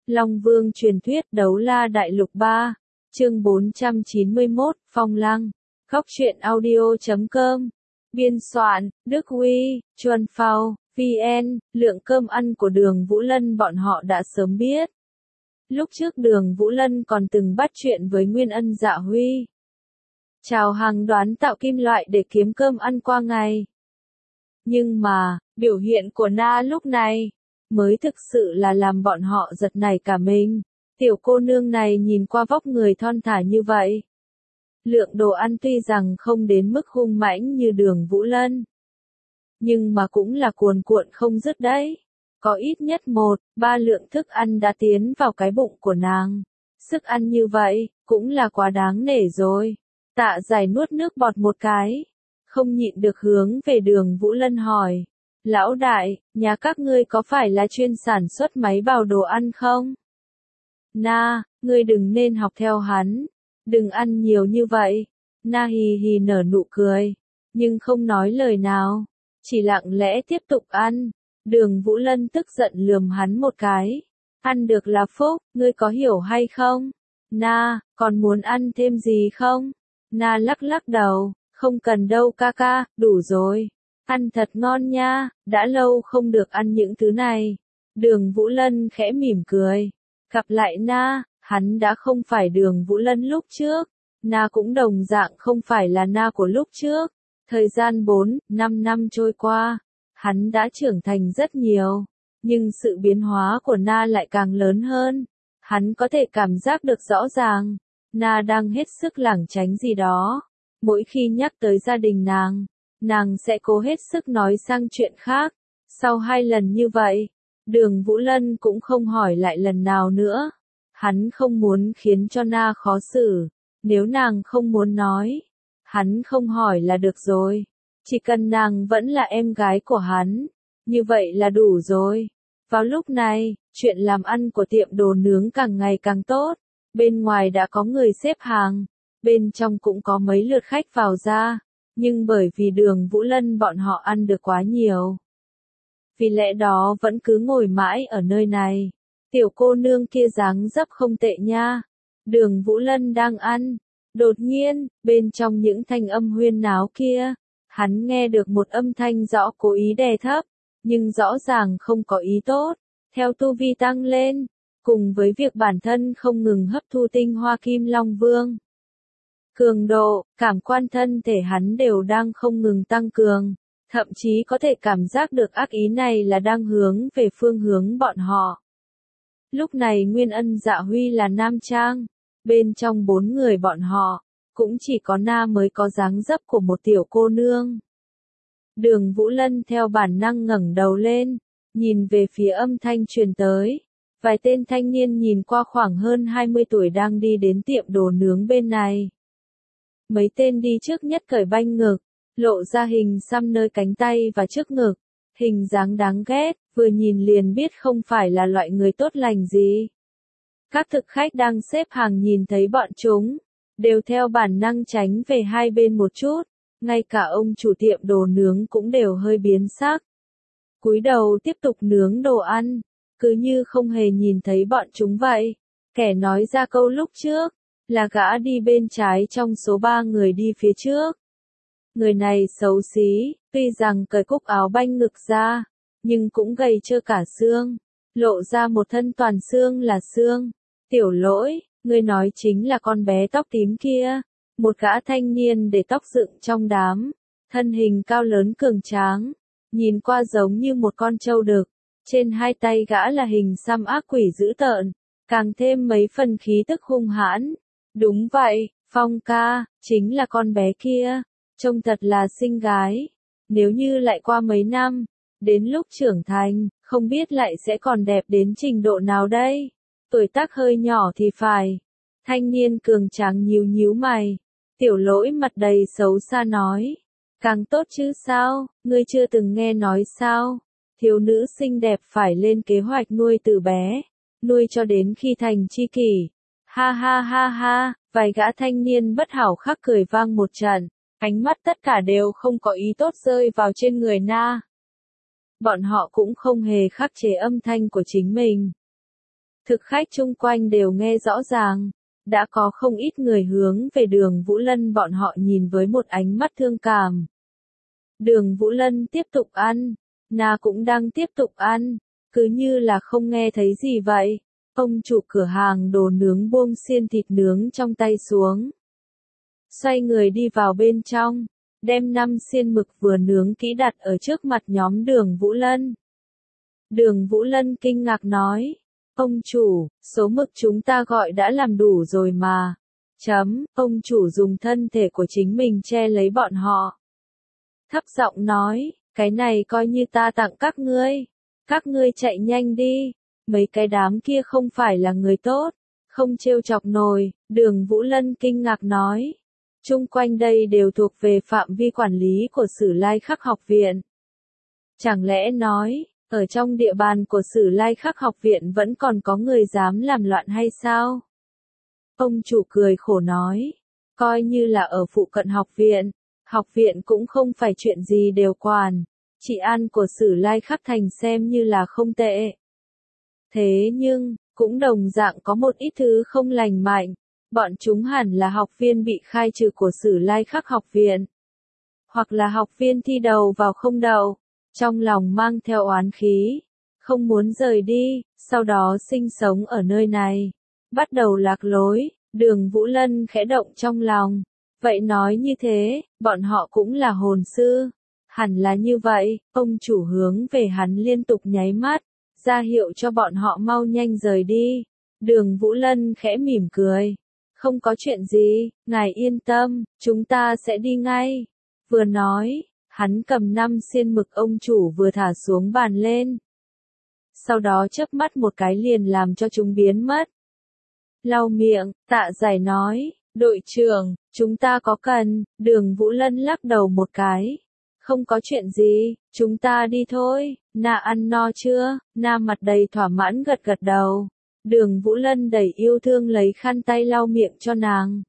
Long Vương truyền thuyết Đấu La Đại Lục 3, chương 491, Phong Lăng. Góc truyện audio.com. Biên soạn, Đức Huy, Chuân Phao, VN. Lượng cơm ăn của Đường Vũ Lân bọn họ đã sớm biết. Lúc trước Đường Vũ Lân còn từng bắt chuyện với Nguyên Ân Dạ Huy. Chào hàng đoán tạo kim loại để kiếm cơm ăn qua ngày. Nhưng mà, biểu hiện của Na lúc này mới thực sự là làm bọn họ giật nảy cả mình. Tiểu cô nương này nhìn qua vóc người thon thả như vậy. Lượng đồ ăn tuy rằng không đến mức hung mãnh như Đường Vũ Lân, nhưng mà cũng là cuồn cuộn không dứt đấy. Có ít nhất 1-3 lượng thức ăn đã tiến vào cái bụng của nàng. Sức ăn như vậy, cũng là quá đáng nể rồi. Tạ Giải nuốt nước bọt một cái, không nhịn được hướng về Đường Vũ Lân hỏi. Lão đại, nhà các ngươi có phải là chuyên sản xuất máy bào đồ ăn không? Na, ngươi đừng nên học theo hắn. Đừng ăn nhiều như vậy. Na hì hì nở nụ cười, nhưng không nói lời nào. Chỉ lặng lẽ tiếp tục ăn. Đường Vũ Lân tức giận lườm hắn một cái. Ăn được là phúc, ngươi có hiểu hay không? Na, còn muốn ăn thêm gì không? Na lắc lắc đầu, không cần đâu ca ca, đủ rồi. Ăn thật ngon nha, đã lâu không được ăn những thứ này. Đường Vũ Lân khẽ mỉm cười. Gặp lại Na, hắn đã không phải Đường Vũ Lân lúc trước. Na cũng đồng dạng không phải là Na của lúc trước. Thời gian 4-5 năm trôi qua, hắn đã trưởng thành rất nhiều. Nhưng sự biến hóa của Na lại càng lớn hơn. Hắn có thể cảm giác được rõ ràng. Na đang hết sức lảng tránh gì đó. Mỗi khi nhắc tới gia đình nàng sẽ cố hết sức nói sang chuyện khác. Sau 2 lần như vậy, Đường Vũ Lân cũng không hỏi lại lần nào nữa. Hắn không muốn khiến cho Na khó xử. Nếu nàng không muốn nói, hắn không hỏi là được rồi. Chỉ cần nàng vẫn là em gái của hắn, như vậy là đủ rồi. Vào lúc này, chuyện làm ăn của tiệm đồ nướng càng ngày càng tốt. Bên ngoài đã có người xếp hàng, bên trong cũng có mấy lượt khách vào ra. Nhưng bởi vì Đường Vũ Lân bọn họ ăn được quá nhiều, vì lẽ đó vẫn cứ ngồi mãi ở nơi này. Tiểu cô nương kia dáng dấp không tệ nha. Đường Vũ Lân đang ăn. Đột nhiên, bên trong những thanh âm huyên náo kia, hắn nghe được một âm thanh rõ cố ý đè thấp, nhưng rõ ràng không có ý tốt. Theo tu vi tăng lên, cùng với việc bản thân không ngừng hấp thu tinh hoa Kim Long Vương, cường độ, cảm quan thân thể hắn đều đang không ngừng tăng cường, thậm chí có thể cảm giác được ác ý này là đang hướng về phương hướng bọn họ. Lúc này Nguyên Ân Dạ Huy là nam trang, bên trong 4 người bọn họ, cũng chỉ có Na mới có dáng dấp của một tiểu cô nương. Đường Vũ Lân theo bản năng ngẩng đầu lên, nhìn về phía âm thanh truyền tới. Vài tên thanh niên nhìn qua khoảng hơn 20 tuổi đang đi đến tiệm đồ nướng bên này. Mấy tên đi trước nhất cởi banh ngực, lộ ra hình xăm nơi cánh tay và trước ngực. Hình dáng đáng ghét, vừa nhìn liền biết không phải là loại người tốt lành gì. Các thực khách đang xếp hàng nhìn thấy bọn chúng, đều theo bản năng tránh về hai bên một chút. Ngay cả ông chủ tiệm đồ nướng cũng đều hơi biến sắc. Cúi đầu tiếp tục nướng đồ ăn, cứ như không hề nhìn thấy bọn chúng vậy. Kẻ nói ra câu lúc trước, là gã đi bên trái trong số 3 người đi phía trước. Người này xấu xí, tuy rằng cởi cúc áo banh ngực ra, nhưng cũng gầy trơ cả xương, lộ ra một thân toàn xương là xương. Tiểu Lỗi, người nói chính là con bé tóc tím kia. Một gã thanh niên để tóc dựng trong đám, thân hình cao lớn cường tráng, nhìn qua giống như một con trâu đực. Trên hai tay gã là hình xăm ác quỷ dữ tợn, càng thêm mấy phần khí tức hung hãn. Đúng vậy, Phong ca, chính là con bé kia, trông thật là xinh gái. Nếu như lại qua mấy năm, đến lúc trưởng thành, không biết lại sẽ còn đẹp đến trình độ nào đây. Tuổi tác hơi nhỏ thì phải. Thanh niên cường tráng nhíu nhíu mày. Tiểu Lỗi mặt đầy xấu xa nói. Càng tốt chứ sao, ngươi chưa từng nghe nói sao. Thiếu nữ xinh đẹp phải lên kế hoạch nuôi từ bé, nuôi cho đến khi thành tri kỷ. Ha ha ha ha, vài gã thanh niên bất hảo khắc cười vang một trận, ánh mắt tất cả đều không có ý tốt rơi vào trên người Na. Bọn họ cũng không hề khắc chế âm thanh của chính mình. Thực khách chung quanh đều nghe rõ ràng. Đã có không ít người hướng về Đường Vũ Lân, bọn họ nhìn với một ánh mắt thương cảm. Đường Vũ Lân tiếp tục ăn, Na cũng đang tiếp tục ăn, cứ như là không nghe thấy gì vậy. Ông chủ cửa hàng đồ nướng buông xiên thịt nướng trong tay xuống. Xoay người đi vào bên trong, đem 5 xiên mực vừa nướng kỹ đặt ở trước mặt nhóm Đường Vũ Lân. Đường Vũ Lân kinh ngạc nói, ông chủ, số mực chúng ta gọi đã làm đủ rồi mà. Ông chủ dùng thân thể của chính mình che lấy bọn họ. Thấp giọng nói, cái này coi như ta tặng các ngươi chạy nhanh đi, mấy cái đám kia không phải là người tốt, không trêu chọc nổi. Đường Vũ Lân kinh ngạc nói, chung quanh đây đều thuộc về phạm vi quản lý của Sử Lai Khắc học viện. Chẳng lẽ nói, ở trong địa bàn của Sử Lai Khắc học viện vẫn còn có người dám làm loạn hay sao? Ông chủ cười khổ nói, coi như là ở phụ cận học viện cũng không phải chuyện gì đều quản, trị an của Sử Lai Khắc thành xem như là không tệ. Thế nhưng, cũng đồng dạng có một ít thứ không lành mạnh, bọn chúng hẳn là học viên bị khai trừ của Sử Lai Khắc học viện. Hoặc là học viên thi đầu vào không đậu, trong lòng mang theo oán khí, không muốn rời đi, sau đó sinh sống ở nơi này. Bắt đầu lạc lối, Đường Vũ Lân khẽ động trong lòng. Vậy nói như thế, bọn họ cũng là hồn sư. Hẳn là như vậy, ông chủ hướng về hắn liên tục nháy mắt, ra hiệu cho bọn họ mau nhanh rời đi. Đường Vũ Lân khẽ mỉm cười. Không có chuyện gì, ngài yên tâm, chúng ta sẽ đi ngay. Vừa nói, hắn cầm 5 xiên mực ông chủ vừa thả xuống bàn lên. Sau đó chớp mắt một cái liền làm cho chúng biến mất. Lau miệng, Tạ Giải nói, đội trưởng, chúng ta có cần. Đường Vũ Lân lắc đầu một cái. Không có chuyện gì, chúng ta đi thôi. Na ăn no chưa? Na mặt đầy thỏa mãn gật gật đầu. Đường Vũ Lân đầy yêu thương lấy khăn tay lau miệng cho nàng.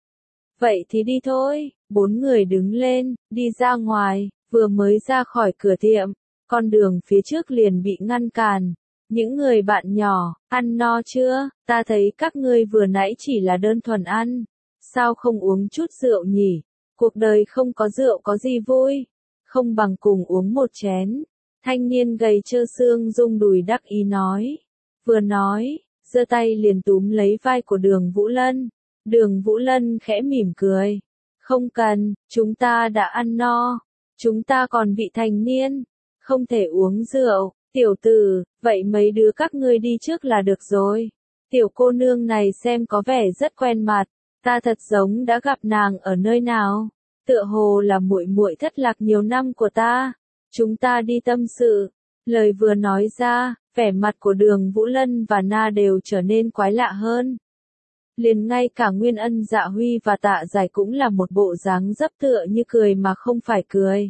Vậy thì đi thôi. 4 người đứng lên, đi ra ngoài, vừa mới ra khỏi cửa tiệm, con đường phía trước liền bị ngăn cản. Những người bạn nhỏ, ăn no chưa? Ta thấy các ngươi vừa nãy chỉ là đơn thuần ăn. Sao không uống chút rượu nhỉ? Cuộc đời không có rượu có gì vui. Không bằng cùng uống một chén. Thanh niên gầy trơ xương rung đùi đắc ý nói. Vừa nói, giơ tay liền túm lấy vai của Đường Vũ Lân. Đường Vũ Lân khẽ mỉm cười. Không cần, chúng ta đã ăn no. Chúng ta còn vị thành niên. Không thể uống rượu. Tiểu tử, vậy mấy đứa các ngươi đi trước là được rồi. Tiểu cô nương này xem có vẻ rất quen mặt. Ta thật giống đã gặp nàng ở nơi nào. Tựa hồ là muội muội thất lạc nhiều năm của ta. Chúng ta đi tâm sự. Lời vừa nói ra, vẻ mặt của Đường Vũ Lân và Na đều trở nên quái lạ hơn. Liền ngay cả Nguyên Ân, Dạ Huy và Tạ Giải cũng là một bộ dáng dấp tựa như cười mà không phải cười.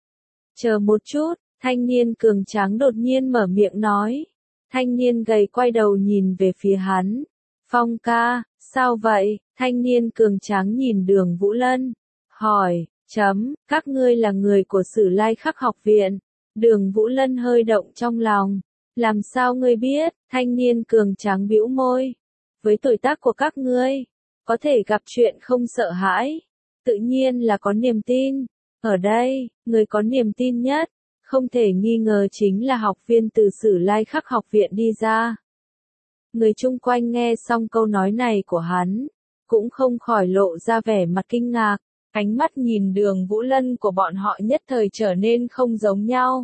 Chờ một chút, thanh niên cường tráng đột nhiên mở miệng nói. Thanh niên gầy quay đầu nhìn về phía hắn. Phong ca, sao vậy? Thanh niên cường tráng nhìn Đường Vũ Lân. Hỏi, các ngươi là người của Sử Lai Khắc học viện. Đường Vũ Lân hơi động trong lòng. Làm sao ngươi biết? Thanh niên cường tráng bĩu môi. Với tuổi tác của các ngươi, có thể gặp chuyện không sợ hãi. Tự nhiên là có niềm tin. Ở đây, người có niềm tin nhất, không thể nghi ngờ chính là học viên từ Sử Lai Khắc học viện đi ra. Người chung quanh nghe xong câu nói này của hắn, cũng không khỏi lộ ra vẻ mặt kinh ngạc. Ánh mắt nhìn Đường Vũ Lân của bọn họ nhất thời trở nên không giống nhau.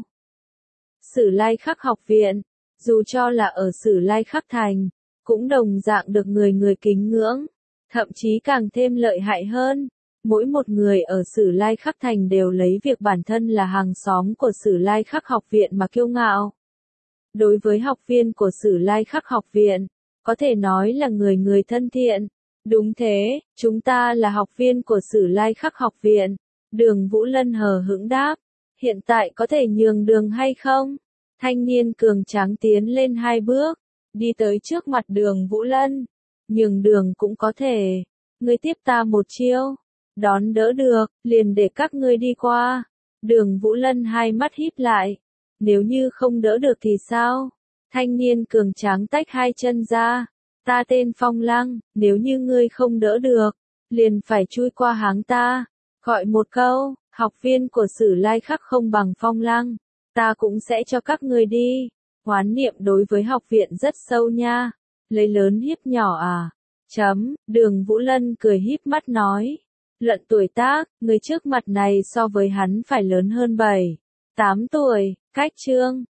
Sử Lai Khắc học viện, dù cho là ở Sử Lai Khắc thành, cũng đồng dạng được người người kính ngưỡng, thậm chí càng thêm lợi hại hơn. Mỗi một người ở Sử Lai Khắc thành đều lấy việc bản thân là hàng xóm của Sử Lai Khắc học viện mà kiêu ngạo. Đối với học viên của Sử Lai Khắc học viện, có thể nói là người người thân thiện. Đúng thế, chúng ta là học viên của Sử Lai Khắc học viện. Đường Vũ Lân hờ hững đáp. Hiện tại có thể nhường đường hay không? Thanh niên cường tráng tiến lên 2 bước, đi tới trước mặt Đường Vũ Lân. Nhường đường cũng có thể. Ngươi tiếp ta một chiêu. Đón đỡ được, liền để các ngươi đi qua. Đường Vũ Lân hai mắt híp lại. Nếu như không đỡ được thì sao? Thanh niên cường tráng tách hai chân ra. Ta tên Phong Lăng, nếu như ngươi không đỡ được, liền phải chui qua háng ta. Gọi một câu, học viên của Sử Lai Khắc không bằng Phong Lăng, ta cũng sẽ cho các ngươi đi. Oán niệm đối với học viện rất sâu nha. Lấy lớn hiếp nhỏ à? Đường Vũ Lân cười híp mắt nói. Luận tuổi tác, người trước mặt này so với hắn phải lớn hơn 7, 8 tuổi, cách Trương